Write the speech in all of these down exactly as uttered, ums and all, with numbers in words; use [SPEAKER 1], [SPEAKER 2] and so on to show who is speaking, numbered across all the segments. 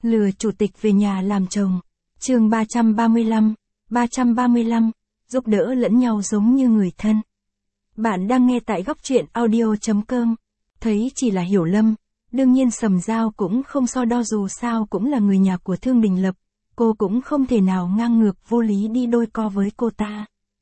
[SPEAKER 1] Lừa chủ tịch về nhà làm chồng. Chương ba trăm ba mươi lăm, ba trăm ba mươi lăm, giúp đỡ lẫn nhau giống như người thân. Bạn đang nghe tại góc truyện audio chấm com. Thấy chỉ là Hiểu Lâm, đương nhiên Sầm Dao cũng không so đo, dù sao cũng là người nhà của Thương Đình Lập, cô cũng không thể nào ngang ngược vô lý đi đôi co với cô ta.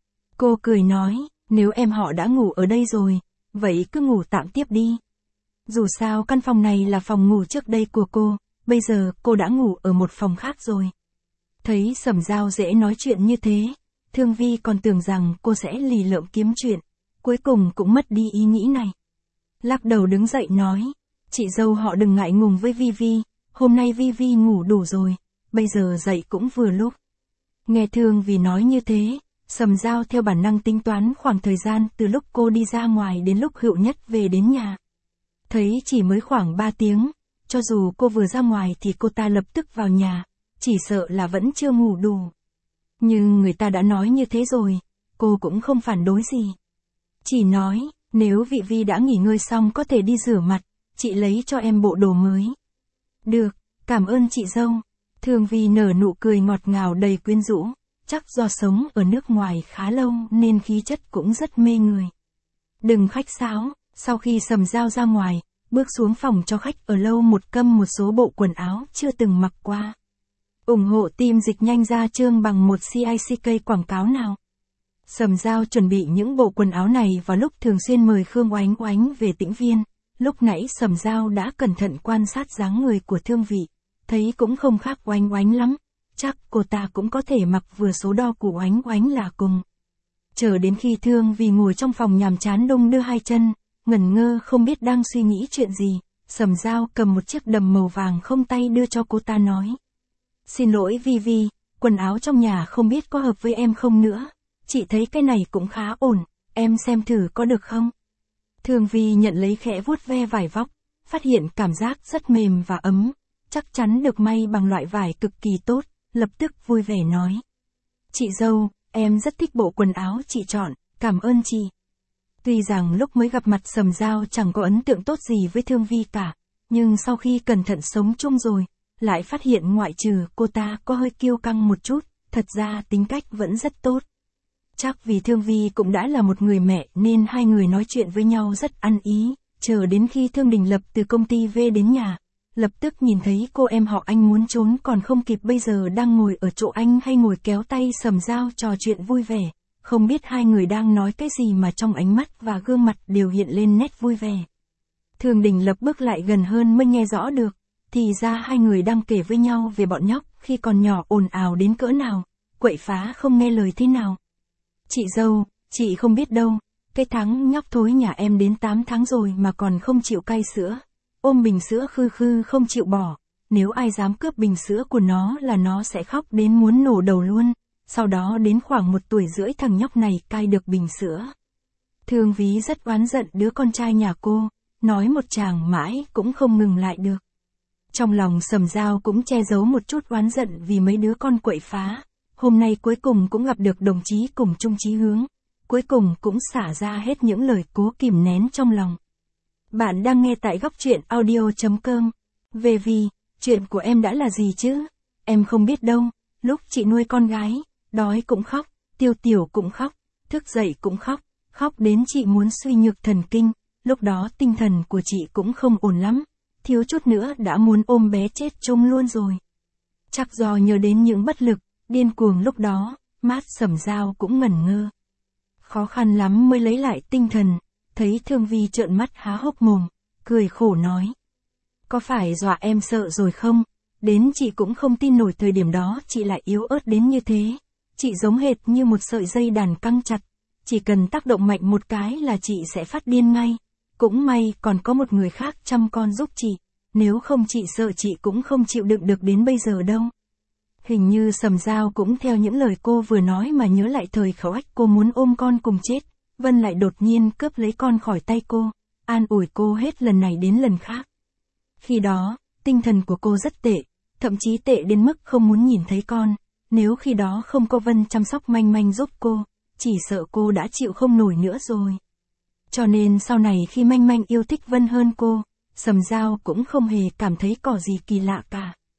[SPEAKER 1] Cô cười nói, nếu em họ đã ngủ ở đây rồi, vậy cứ ngủ tạm tiếp đi. Dù sao căn phòng này là phòng ngủ trước đây của cô, bây giờ cô đã ngủ ở một phòng khác rồi. Thấy Sầm Dao dễ nói chuyện như thế, Thương Vi còn tưởng rằng cô sẽ lì lợm kiếm chuyện, cuối cùng cũng mất đi ý nghĩ này. Lắc đầu đứng dậy nói, chị dâu họ đừng ngại ngùng với Vi Vi, hôm nay Vi Vi ngủ đủ rồi, bây giờ dậy cũng vừa lúc. Nghe Thương Vi nói như thế, Sầm Dao theo bản năng tính toán khoảng thời gian từ lúc cô đi ra ngoài đến lúc Hữu Nhất về đến nhà. Thấy chỉ mới khoảng ba tiếng, cho dù cô vừa ra ngoài thì cô ta lập tức vào nhà, chỉ sợ là vẫn chưa ngủ đủ. Nhưng người ta đã nói như thế rồi, cô cũng không phản đối gì. Chỉ nói, nếu vị Vi đã nghỉ ngơi xong có thể đi rửa mặt, chị lấy cho em bộ đồ mới. Được, cảm ơn chị dâu. Thương Vi nở nụ cười ngọt ngào đầy quyến rũ, chắc do sống ở nước ngoài khá lâu nên khí chất cũng rất mê người. Đừng khách sáo, sau khi Sầm Dao ra ngoài, bước xuống phòng cho khách ở lâu một câm một số bộ quần áo chưa từng mặc qua. ủng hộ team dịch nhanh ra chương bằng một xê i xê ca quảng cáo nào. Sầm Dao chuẩn bị những bộ quần áo này vào lúc thường xuyên mời Khương Oánh Oánh về Tĩnh Viên. Lúc nãy Sầm Dao đã cẩn thận quan sát dáng người của Thương Vi, thấy cũng không khác Oánh Oánh lắm, chắc cô ta cũng có thể mặc vừa số đo của Oánh Oánh là cùng. Chờ đến khi Thương Vi ngồi trong phòng nhàm chán đung đưa hai chân, ngẩn ngơ không biết đang suy nghĩ chuyện gì, Sầm Dao cầm một chiếc đầm màu vàng không tay đưa cho cô ta nói. Xin lỗi Vi Vi, quần áo trong nhà không biết có hợp với em không nữa, chị thấy cái này cũng khá ổn, em xem thử có được không? Thương Vi nhận lấy khẽ vuốt ve vải vóc, phát hiện cảm giác rất mềm và ấm, chắc chắn được may bằng loại vải cực kỳ tốt, lập tức vui vẻ nói. Chị dâu, em rất thích bộ quần áo chị chọn, cảm ơn chị. Tuy rằng lúc mới gặp mặt Sầm Dao chẳng có ấn tượng tốt gì với Thương Vi cả, nhưng sau khi cẩn thận sống chung rồi, lại phát hiện ngoại trừ cô ta có hơi kiêu căng một chút, thật ra tính cách vẫn rất tốt. Chắc vì Thương Vi cũng đã là một người mẹ nên hai người nói chuyện với nhau rất ăn ý, chờ đến khi Thương Đình Lập từ công ty về đến nhà, lập tức nhìn thấy cô em họ anh muốn trốn còn không kịp, bây giờ đang ngồi ở chỗ anh hay ngồi kéo tay Sầm Dao trò chuyện vui vẻ, không biết hai người đang nói cái gì mà trong ánh mắt và gương mặt đều hiện lên nét vui vẻ. Thương Đình Lập bước lại gần hơn mới nghe rõ được, thì ra hai người đang kể với nhau về bọn nhóc khi còn nhỏ ồn ào đến cỡ nào, quậy phá không nghe lời thế nào. Chị dâu, chị không biết đâu, cái thằng nhóc thối nhà em đến tám tháng rồi mà còn không chịu cai sữa, ôm bình sữa khư khư không chịu bỏ, nếu ai dám cướp bình sữa của nó là nó sẽ khóc đến muốn nổ đầu luôn, sau đó đến khoảng một tuổi rưỡi thằng nhóc này cai được bình sữa. Thương Vi rất oán giận đứa con trai nhà cô, nói một tràng mãi cũng không ngừng lại được. Trong lòng Sầm Dao cũng che giấu một chút oán giận vì mấy đứa con quậy phá, hôm nay cuối cùng cũng gặp được đồng chí cùng chung chí hướng, cuối cùng cũng xả ra hết những lời cố kìm nén trong lòng. Bạn đang nghe tại góc truyện audio chấm com. Về Vi, chuyện của em đã là gì chứ? Em không biết đâu, lúc chị nuôi con gái, đói cũng khóc, tiêu tiểu cũng khóc, thức dậy cũng khóc, khóc đến chị muốn suy nhược thần kinh, lúc đó tinh thần của chị cũng không ổn lắm, thiếu chút nữa đã muốn ôm bé chết chung luôn rồi. Chắc do nhớ đến những bất lực, điên cuồng lúc đó, mắt Sầm Dao cũng ngẩn ngơ. Khó khăn lắm mới lấy lại tinh thần, thấy Thương Vi trợn mắt há hốc mồm, cười khổ nói. Có phải dọa em sợ rồi không? Đến chị cũng không tin nổi thời điểm đó chị lại yếu ớt đến như thế. Chị giống hệt như một sợi dây đàn căng chặt, chỉ cần tác động mạnh một cái là chị sẽ phát điên ngay. Cũng may còn có một người khác chăm con giúp chị, nếu không chị sợ chị cũng không chịu đựng được đến bây giờ đâu. Hình như Sầm Dao cũng theo những lời cô vừa nói mà nhớ lại thời khẩu ách cô muốn ôm con cùng chết, Vân lại đột nhiên cướp lấy con khỏi tay cô, an ủi cô hết lần này đến lần khác. Khi đó, tinh thần của cô rất tệ, thậm chí tệ đến mức không muốn nhìn thấy con, nếu khi đó không có Vân chăm sóc Manh Manh giúp cô, chỉ sợ cô đã chịu không nổi nữa rồi. Cho nên sau này khi Manh Manh yêu thích Vân hơn cô, Sầm Dao cũng không hề cảm thấy có gì kỳ lạ cả.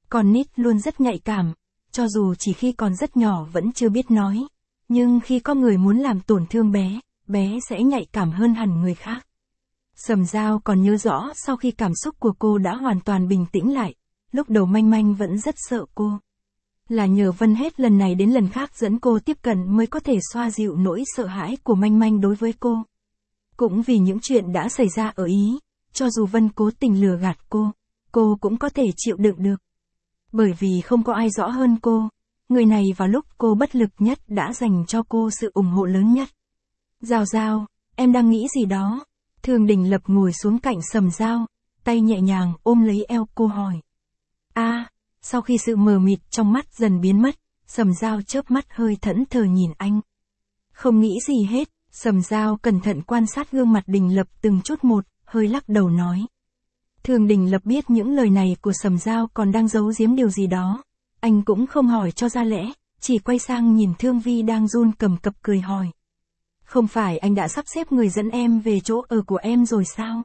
[SPEAKER 1] Con nít luôn rất nhạy cảm, cho dù chỉ khi còn rất nhỏ vẫn chưa biết nói. Nhưng khi có người muốn làm tổn thương bé, bé sẽ nhạy cảm hơn hẳn người khác. Sầm Dao còn nhớ rõ sau khi cảm xúc của cô đã hoàn toàn bình tĩnh lại, lúc đầu Manh Manh vẫn rất sợ cô. Là nhờ Vân hết lần này đến lần khác dẫn cô tiếp cận mới có thể xoa dịu nỗi sợ hãi của Manh Manh đối với cô. Cũng vì những chuyện đã xảy ra ở Ý, cho dù Vân cố tình lừa gạt cô, cô cũng có thể chịu đựng được. Bởi vì không có ai rõ hơn cô, người này vào lúc cô bất lực nhất đã dành cho cô sự ủng hộ lớn nhất. Dao Dao, em đang nghĩ gì đó? Thường Đình Lập ngồi xuống cạnh Sầm Dao, tay nhẹ nhàng ôm lấy eo cô hỏi. A, à, sau khi sự mờ mịt trong mắt dần biến mất, Sầm Dao chớp mắt hơi thẫn thờ nhìn anh. Không nghĩ gì hết, Sầm Dao cẩn thận quan sát gương mặt Đình Lập từng chút một, hơi lắc đầu nói. Thường Đình Lập biết những lời này của Sầm Dao còn đang giấu giếm điều gì đó. Anh cũng không hỏi cho ra lẽ, chỉ quay sang nhìn Thương Vi đang run cầm cập cười hỏi. Không phải anh đã sắp xếp người dẫn em về chỗ ở của em rồi sao?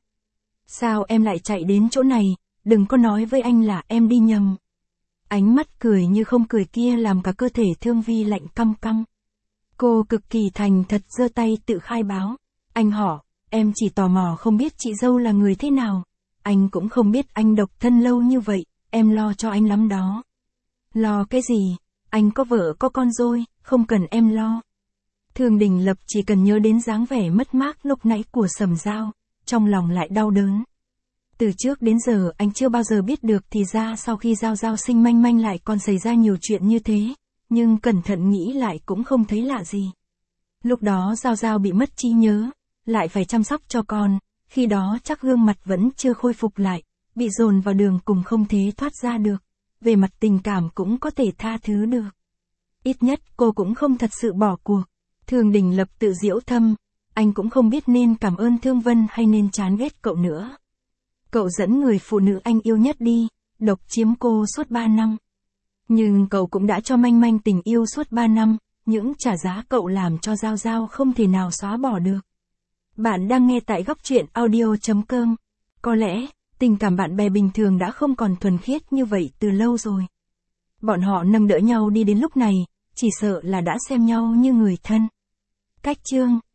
[SPEAKER 1] Sao em lại chạy đến chỗ này, đừng có nói với anh là em đi nhầm. Ánh mắt cười như không cười kia làm cả cơ thể Thương Vi lạnh căm căm. Cô cực kỳ thành thật giơ tay tự khai báo. Anh hỏi, em chỉ tò mò không biết chị dâu là người thế nào. Anh cũng không biết anh độc thân lâu như vậy, em lo cho anh lắm đó. Lo cái gì, anh có vợ có con rồi, không cần em lo. Thường Đình Lập chỉ cần nhớ đến dáng vẻ mất mát lúc nãy của Sầm Dao, trong lòng lại đau đớn. Từ trước đến giờ anh chưa bao giờ biết được thì ra sau khi Dao Dao sinh Manh Manh lại còn xảy ra nhiều chuyện như thế, nhưng cẩn thận nghĩ lại cũng không thấy lạ gì. Lúc đó Dao Dao bị mất trí nhớ, lại phải chăm sóc cho con, khi đó chắc gương mặt vẫn chưa khôi phục lại, bị dồn vào đường cùng không thể thoát ra được, về mặt tình cảm cũng có thể tha thứ được. Ít nhất cô cũng không thật sự bỏ cuộc. Thường Đình Lập tự giễu thâm, anh cũng không biết nên cảm ơn Thương Vân hay nên chán ghét cậu nữa. Cậu dẫn người phụ nữ anh yêu nhất đi, độc chiếm cô suốt ba năm. Nhưng cậu cũng đã cho Manh Manh tình yêu suốt ba năm, những trả giá cậu làm cho Dao Dao không thể nào xóa bỏ được. Bạn đang nghe tại góc truyện audio chấm com. Có lẽ, tình cảm bạn bè bình thường đã không còn thuần khiết như vậy từ lâu rồi. Bọn họ nâng đỡ nhau đi đến lúc này, chỉ sợ là đã xem nhau như người thân. Cách chương